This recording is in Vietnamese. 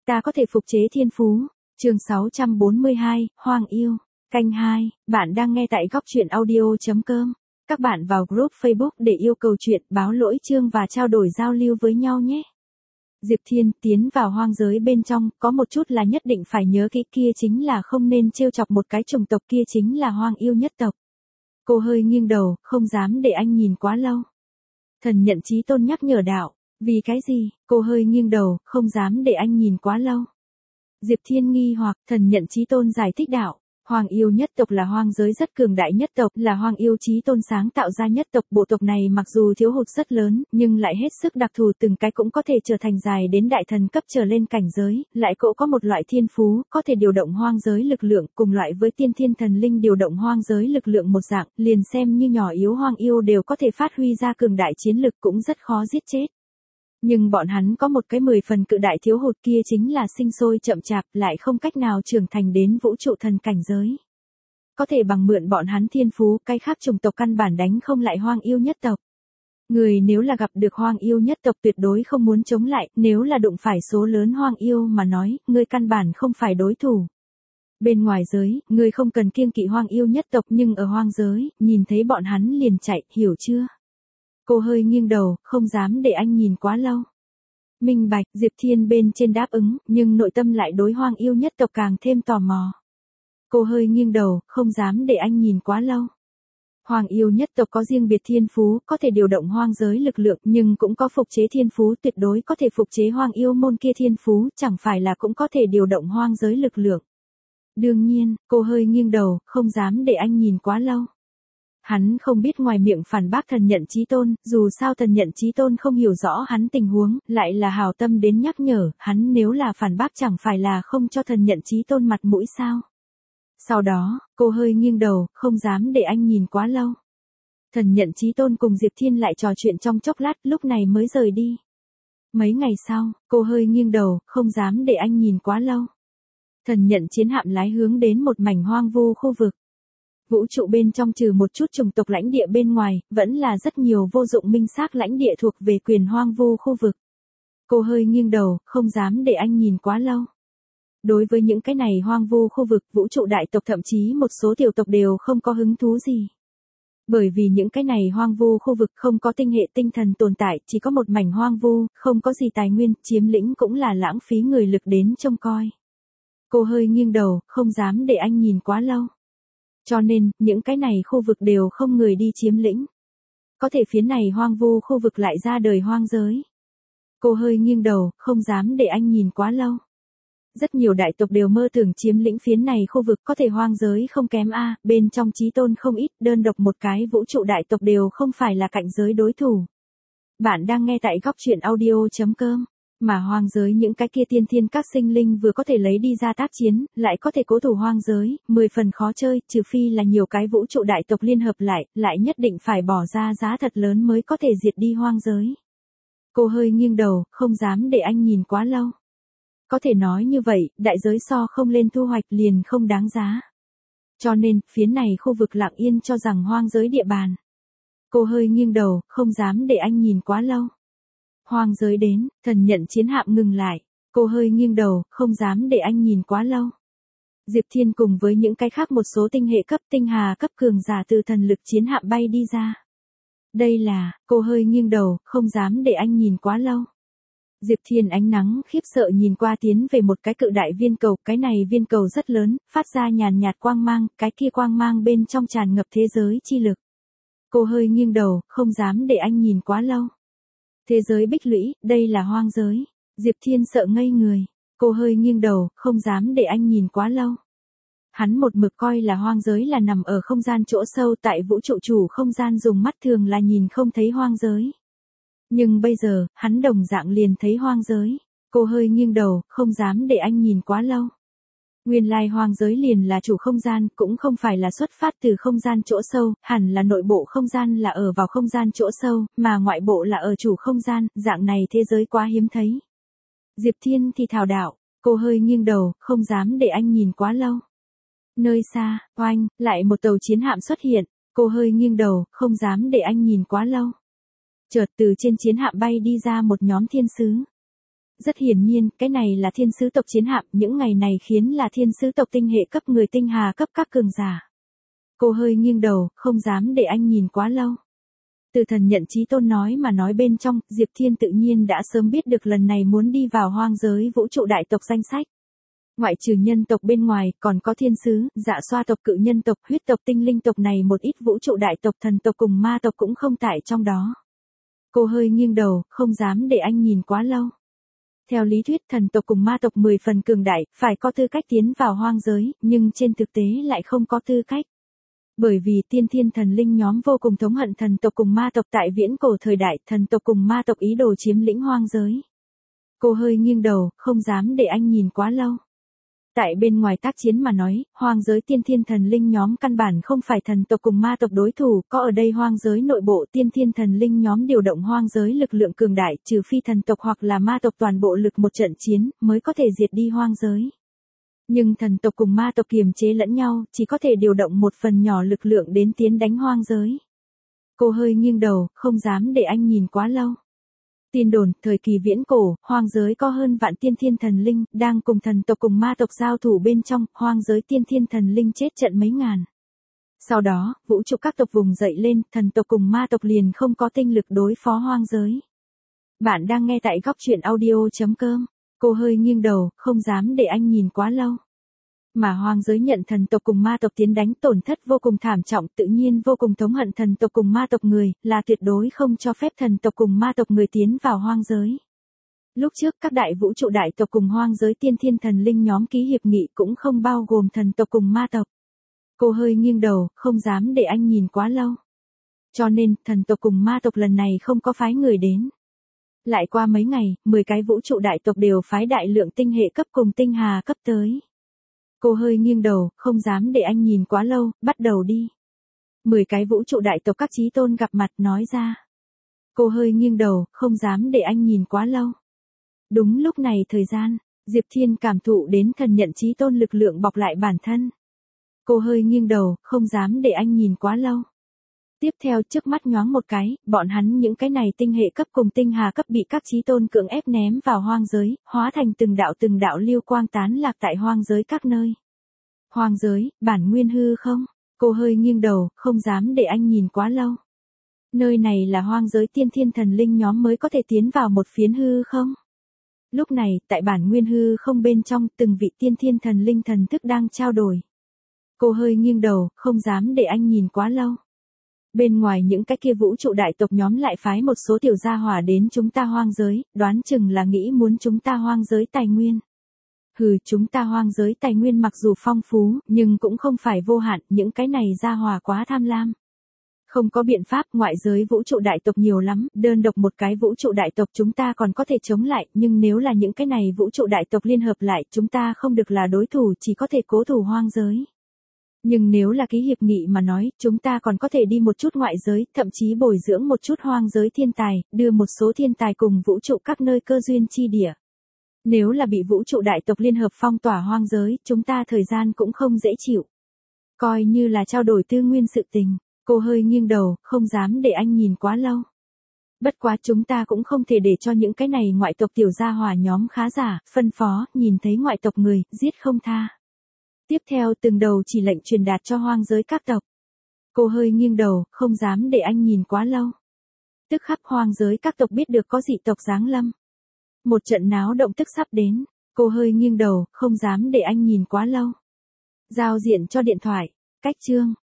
Ta có thể phục chế thiên phú. Chương 642, Hoang yêu. Canh 2, bạn đang nghe tại góc truyện audio.com. Các bạn vào group Facebook để yêu cầu chuyện, báo lỗi chương và trao đổi giao lưu với nhau nhé. Diệp Thiên tiến vào hoang giới bên trong, có một chút là nhất định phải nhớ kỹ, kia chính là không nên trêu chọc một cái chủng tộc, kia chính là hoang yêu nhất tộc. Cô hơi nghiêng đầu, không dám để anh nhìn quá lâu. Thần Nhận Chí Tôn nhắc nhở đạo, vì cái gì? Cô hơi nghiêng đầu, không dám để anh nhìn quá lâu. Diệp Thiên nghi hoặc, Thần Nhận Chí Tôn giải thích đạo, hoang yêu nhất tộc là hoang giới rất cường đại nhất tộc, là hoang yêu Chí Tôn sáng tạo ra nhất tộc. Bộ tộc này mặc dù thiếu hụt rất lớn, nhưng lại hết sức đặc thù, từng cái cũng có thể trở thành dài đến đại thần cấp trở lên cảnh giới, lại cũng có một loại thiên phú, có thể điều động hoang giới lực lượng, cùng loại với tiên thiên thần linh điều động hoang giới lực lượng một dạng, liền xem như nhỏ yếu hoang yêu đều có thể phát huy ra cường đại chiến lực, cũng rất khó giết chết. Nhưng bọn hắn có một cái 10 phần cự đại thiếu hụt, kia chính là sinh sôi chậm chạp, lại không cách nào trưởng thành đến vũ trụ thần cảnh giới. Có thể bằng mượn bọn hắn thiên phú, cái khác chủng tộc căn bản đánh không lại hoang yêu nhất tộc. Người nếu là gặp được hoang yêu nhất tộc tuyệt đối không muốn chống lại, nếu là đụng phải số lớn hoang yêu mà nói, người căn bản không phải đối thủ. Bên ngoài giới, người không cần kiêng kỵ hoang yêu nhất tộc, nhưng ở hoang giới, nhìn thấy bọn hắn liền chạy, hiểu chưa? Cô hơi nghiêng đầu, không dám để anh nhìn quá lâu. Minh bạch, Diệp Thiên bên trên đáp ứng, nhưng nội tâm lại đối hoang yêu nhất tộc càng thêm tò mò. Cô hơi nghiêng đầu, không dám để anh nhìn quá lâu. Hoang yêu nhất tộc có riêng biệt thiên phú, có thể điều động hoang giới lực lượng, nhưng cũng có phục chế thiên phú, tuyệt đối có thể phục chế hoang yêu môn kia thiên phú, chẳng phải là cũng có thể điều động hoang giới lực lượng. Đương nhiên, cô hơi nghiêng đầu, không dám để anh nhìn quá lâu. Hắn không biết ngoài miệng phản bác Thần Nhận Chí Tôn, dù sao Thần Nhận Chí Tôn không hiểu rõ hắn tình huống, lại là hảo tâm đến nhắc nhở, hắn nếu là phản bác chẳng phải là không cho Thần Nhận Chí Tôn mặt mũi sao. Sau đó, cô hơi nghiêng đầu, không dám để anh nhìn quá lâu. Thần Nhận Chí Tôn cùng Diệp Thiên lại trò chuyện trong chốc lát, lúc này mới rời đi. Mấy ngày sau, cô hơi nghiêng đầu, không dám để anh nhìn quá lâu. Thần Nhận chiến hạm lái hướng đến một mảnh hoang vu khu vực. Vũ trụ bên trong trừ một chút chủng tộc lãnh địa bên ngoài, vẫn là rất nhiều vô dụng minh xác lãnh địa thuộc về quyền hoang vu khu vực. Cô hơi nghiêng đầu, không dám để anh nhìn quá lâu. Đối với những cái này hoang vu khu vực, vũ trụ đại tộc thậm chí một số tiểu tộc đều không có hứng thú gì. Bởi vì những cái này hoang vu khu vực không có tinh hệ tinh thần tồn tại, chỉ có một mảnh hoang vu, không có gì tài nguyên, chiếm lĩnh cũng là lãng phí người lực đến trông coi. Cô hơi nghiêng đầu, không dám để anh nhìn quá lâu. Cho nên, những cái này khu vực đều không người đi chiếm lĩnh. Có thể phía này hoang vu khu vực lại ra đời hoang giới. Cô hơi nghiêng đầu, không dám để anh nhìn quá lâu. Rất nhiều đại tộc đều mơ tưởng chiếm lĩnh phía này khu vực, có thể hoang giới không kém a, bên trong Chí Tôn không ít, đơn độc một cái vũ trụ đại tộc đều không phải là cạnh giới đối thủ. Bạn đang nghe tại góc truyện audio.com. Mà hoang giới những cái kia tiên thiên các sinh linh vừa có thể lấy đi ra tác chiến, lại có thể cố thủ hoang giới, 10 phần khó chơi, trừ phi là nhiều cái vũ trụ đại tộc liên hợp lại nhất định phải bỏ ra giá thật lớn mới có thể diệt đi hoang giới. Cô hơi nghiêng đầu, không dám để anh nhìn quá lâu. Có thể nói như vậy, đại giới so không lên thu hoạch liền không đáng giá. Cho nên, phía này khu vực lặng yên cho rằng hoang giới địa bàn. Cô hơi nghiêng đầu, không dám để anh nhìn quá lâu. Hoang giới đến, Thần Nhận chiến hạm ngừng lại. Cô hơi nghiêng đầu, không dám để anh nhìn quá lâu. Diệp Thiên cùng với những cái khác một số tinh hệ cấp tinh hà cấp cường giả từ thần lực chiến hạm bay đi ra. Đây là, cô hơi nghiêng đầu, không dám để anh nhìn quá lâu. Diệp Thiên ánh nắng khiếp sợ nhìn qua tiến về một cái cự đại viên cầu, cái này viên cầu rất lớn, phát ra nhàn nhạt quang mang, cái kia quang mang bên trong tràn ngập thế giới chi lực. Cô hơi nghiêng đầu, không dám để anh nhìn quá lâu. Thế giới bích lũy, đây là hoang giới. Diệp Thiên sợ ngây người. Cô hơi nghiêng đầu, không dám để anh nhìn quá lâu. Hắn một mực coi là hoang giới là nằm ở không gian chỗ sâu, tại vũ trụ chủ không gian dùng mắt thường là nhìn không thấy hoang giới. Nhưng bây giờ, hắn đồng dạng liền thấy hoang giới. Cô hơi nghiêng đầu, không dám để anh nhìn quá lâu. Nguyên lai hoang giới liền là chủ không gian, cũng không phải là xuất phát từ không gian chỗ sâu, hẳn là nội bộ không gian là ở vào không gian chỗ sâu, mà ngoại bộ là ở chủ không gian, dạng này thế giới quá hiếm thấy. Diệp Thiên thì thảo đạo, cô hơi nghiêng đầu, không dám để anh nhìn quá lâu. Nơi xa, oanh, lại một tàu chiến hạm xuất hiện, cô hơi nghiêng đầu, không dám để anh nhìn quá lâu. Chợt từ trên chiến hạm bay đi ra một nhóm thiên sứ. Rất hiển nhiên, cái này là thiên sứ tộc chiến hạm, những ngày này khiến là thiên sứ tộc tinh hệ cấp người tinh hà cấp các cường giả. Cô hơi nghiêng đầu, không dám để anh nhìn quá lâu. Từ thần nhận chí tôn nói mà nói bên trong, Diệp Thiên tự nhiên đã sớm biết được lần này muốn đi vào hoang giới vũ trụ đại tộc danh sách. Ngoại trừ nhân tộc bên ngoài, còn có thiên sứ, dạ xoa tộc, cự nhân tộc, huyết tộc, tinh linh tộc này, một ít vũ trụ đại tộc, thần tộc cùng ma tộc cũng không tại trong đó. Cô hơi nghiêng đầu, không dám để anh nhìn quá lâu. Theo lý thuyết thần tộc cùng ma tộc 10 phần cường đại, phải có tư cách tiến vào hoang giới, nhưng trên thực tế lại không có tư cách. Bởi vì tiên thiên thần linh nhóm vô cùng thống hận thần tộc cùng ma tộc tại viễn cổ thời đại, thần tộc cùng ma tộc ý đồ chiếm lĩnh hoang giới. Cô hơi nghiêng đầu, không dám để anh nhìn quá lâu. Tại bên ngoài tác chiến mà nói, hoang giới tiên thiên thần linh nhóm căn bản không phải thần tộc cùng ma tộc đối thủ, có ở đây hoang giới nội bộ tiên thiên thần linh nhóm điều động hoang giới lực lượng cường đại, trừ phi thần tộc hoặc là ma tộc toàn bộ lực một trận chiến, mới có thể diệt đi hoang giới. Nhưng thần tộc cùng ma tộc kiềm chế lẫn nhau, chỉ có thể điều động một phần nhỏ lực lượng đến tiến đánh hoang giới. Cô hơi nghiêng đầu, không dám để anh nhìn quá lâu. Tin đồn, thời kỳ viễn cổ, hoang giới có hơn vạn tiên thiên thần linh, đang cùng thần tộc cùng ma tộc giao thủ bên trong, hoang giới tiên thiên thần linh chết trận mấy ngàn. Sau đó, vũ trụ các tộc vùng dậy lên, thần tộc cùng ma tộc liền không có tinh lực đối phó hoang giới. Bạn đang nghe tại góc truyện audio.com. Cô hơi nghiêng đầu, không dám để anh nhìn quá lâu. Mà hoang giới nhận thần tộc cùng ma tộc tiến đánh tổn thất vô cùng thảm trọng, tự nhiên vô cùng thống hận thần tộc cùng ma tộc người, là tuyệt đối không cho phép thần tộc cùng ma tộc người tiến vào hoang giới. Lúc trước các đại vũ trụ đại tộc cùng hoang giới tiên thiên thần linh nhóm ký hiệp nghị cũng không bao gồm thần tộc cùng ma tộc. Cô hơi nghiêng đầu, không dám để anh nhìn quá lâu. Cho nên, thần tộc cùng ma tộc lần này không có phái người đến. Lại qua mấy ngày, 10 cái vũ trụ đại tộc đều phái đại lượng tinh hệ cấp cùng tinh hà cấp tới. Cô hơi nghiêng đầu, không dám để anh nhìn quá lâu, bắt đầu đi. 10 cái vũ trụ đại tộc các chí tôn gặp mặt nói ra. Cô hơi nghiêng đầu, không dám để anh nhìn quá lâu. Đúng lúc này thời gian, Diệp Thiên cảm thụ đến thần nhận chí tôn lực lượng bọc lại bản thân. Cô hơi nghiêng đầu, không dám để anh nhìn quá lâu. Tiếp theo trước mắt nhoáng một cái, bọn hắn những cái này tinh hệ cấp cùng tinh hà cấp bị các chí tôn cưỡng ép ném vào hoang giới, hóa thành từng đạo lưu quang tán lạc tại hoang giới các nơi. Hoang giới, bản nguyên hư không? Cô hơi nghiêng đầu, không dám để anh nhìn quá lâu. Nơi này là hoang giới tiên thiên thần linh nhóm mới có thể tiến vào một phiến hư không? Lúc này, tại bản nguyên hư không bên trong, từng vị tiên thiên thần linh thần thức đang trao đổi. Cô hơi nghiêng đầu, không dám để anh nhìn quá lâu. Bên ngoài những cái kia vũ trụ đại tộc nhóm lại phái một số tiểu gia hỏa đến chúng ta hoang giới, đoán chừng là nghĩ muốn chúng ta hoang giới tài nguyên. Hừ, chúng ta hoang giới tài nguyên mặc dù phong phú, nhưng cũng không phải vô hạn, những cái này gia hỏa quá tham lam. Không có biện pháp, ngoại giới vũ trụ đại tộc nhiều lắm, đơn độc một cái vũ trụ đại tộc chúng ta còn có thể chống lại, nhưng nếu là những cái này vũ trụ đại tộc liên hợp lại, chúng ta không được là đối thủ, chỉ có thể cố thủ hoang giới. Nhưng nếu là ký hiệp nghị mà nói, chúng ta còn có thể đi một chút ngoại giới, thậm chí bồi dưỡng một chút hoang giới thiên tài, đưa một số thiên tài cùng vũ trụ các nơi cơ duyên chi địa. Nếu là bị vũ trụ đại tộc liên hợp phong tỏa hoang giới, chúng ta thời gian cũng không dễ chịu. Coi như là trao đổi tư nguyên sự tình, cô hơi nghiêng đầu, không dám để anh nhìn quá lâu. Bất quá chúng ta cũng không thể để cho những cái này ngoại tộc tiểu gia hỏa nhóm khá giả, phân phó, nhìn thấy ngoại tộc người, giết không tha. Tiếp theo từng đầu chỉ lệnh truyền đạt cho hoang giới các tộc. Cô hơi nghiêng đầu, không dám để anh nhìn quá lâu. Tức khắc hoang giới các tộc biết được có dị tộc giáng lâm. Một trận náo động tức sắp đến, cô hơi nghiêng đầu, không dám để anh nhìn quá lâu. Giao diện cho điện thoại, cách chương.